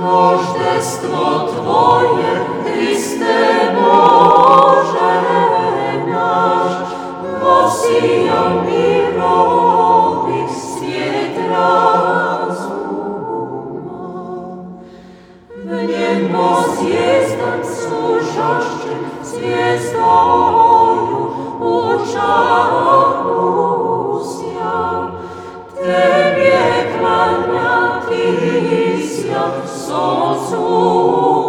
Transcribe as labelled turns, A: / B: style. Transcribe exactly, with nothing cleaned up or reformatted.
A: Roždestvo Tvoje, Hriste Bože naš, posijao mirovi svijet razuma. V njemu zvijezdam služašće, zvijezdою u čaru sjaj. Tebje klanjati sja, soncu